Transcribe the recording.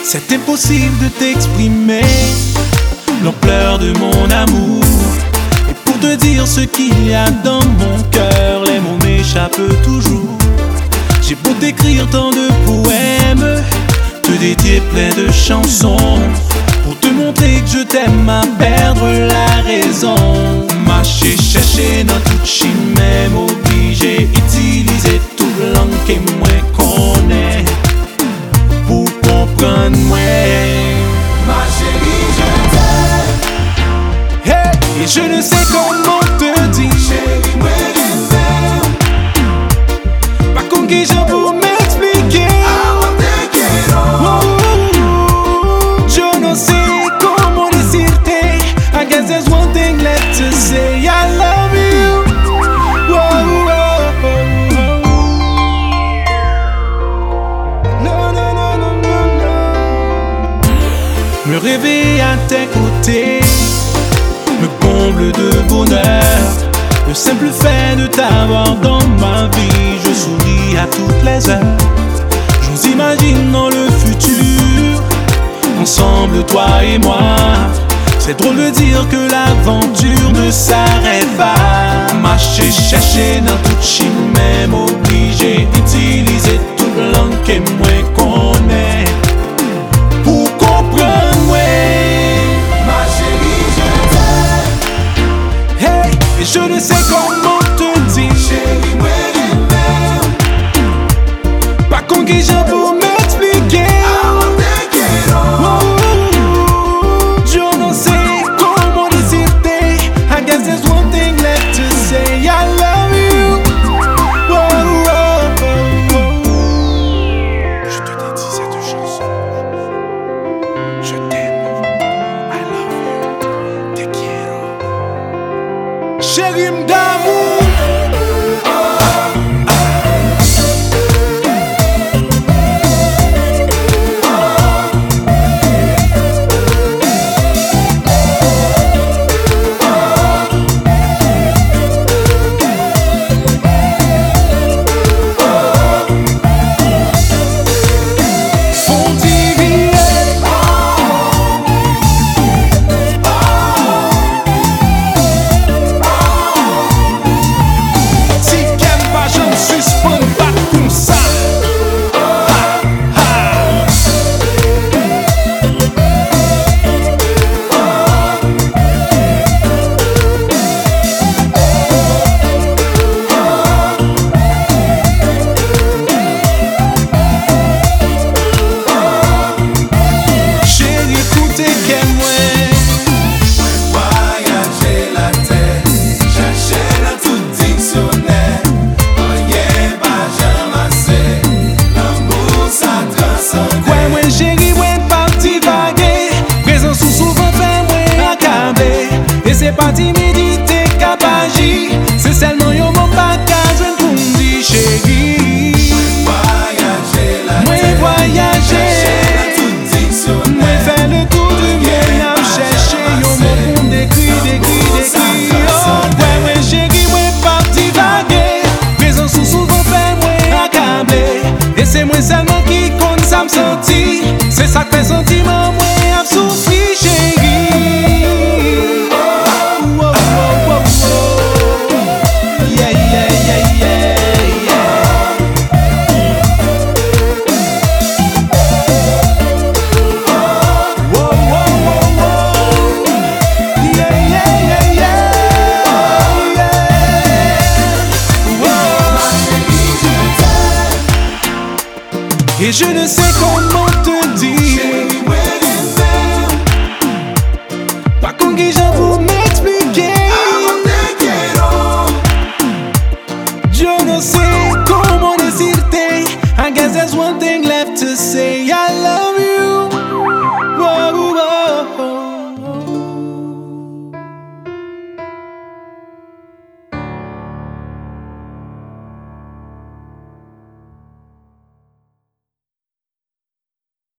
C'est impossible de t'exprimer l'ampleur de mon amour. Et pour te dire ce qu'il y a dans mon cœur, les mots m'échappent toujours. J'ai beau t'écrire tant de poèmes, te dédier plein de chansons, pour te montrer que je t'aime à perdre la raison. Marcher, chercher dans toute chimère, m'obliger, utiliser toute langue que moi connais pour comprendre moi. Ma chérie, je t'aime. Hey, et je ne sais comment te dire. Chérie, moi je t'aime. Pas comme qui j'en pour m'expliquer. Je ne sais comment décider. I guess there's one thing left to say. I love you. No, no, no, no, no, no. Me réveiller à tes côtés me comble de bonheur. Le simple fait de t'avoir dans ma vie, je souris à toutes les heures. Je nous imagine dans le futur, ensemble toi et moi. C'est drôle de dire que l'aventure ne s'arrête pas. Marcher, chercher dans toute chimère, m'obliger, utiliser toute langue que moi connais pour comprendre moi. Ma chérie, je t'aime. Hey, et je ne sais comment te dire. Chérie, moi je t'aime. Pas qu'on guide pour m'expliquer. Je ne sais comment décider. I guess there's one thing left to say. I love you. Je te dédie cette chanson. Je t'aime. I love you. Te quiero. Chérie d'amour. C'est pas timidité qu'a pas agi, c'est seulement yon mon bagage pour me dire chérie. Moi voyager, moi faire le tour du monde, à chercher yon mot pour me décrire. Ouais, ouais chérie, moi parti vaguer, présent sous souvent fait moi accabler. Et c'est moi seulement qui compte ça me sentir, c'est ça que fait sentiment moi à souffrir chérie. Et je ne sais comment te dire. Pas qu'on guide pour m'expliquer. Je ne sais comment décider. I guess there's one thing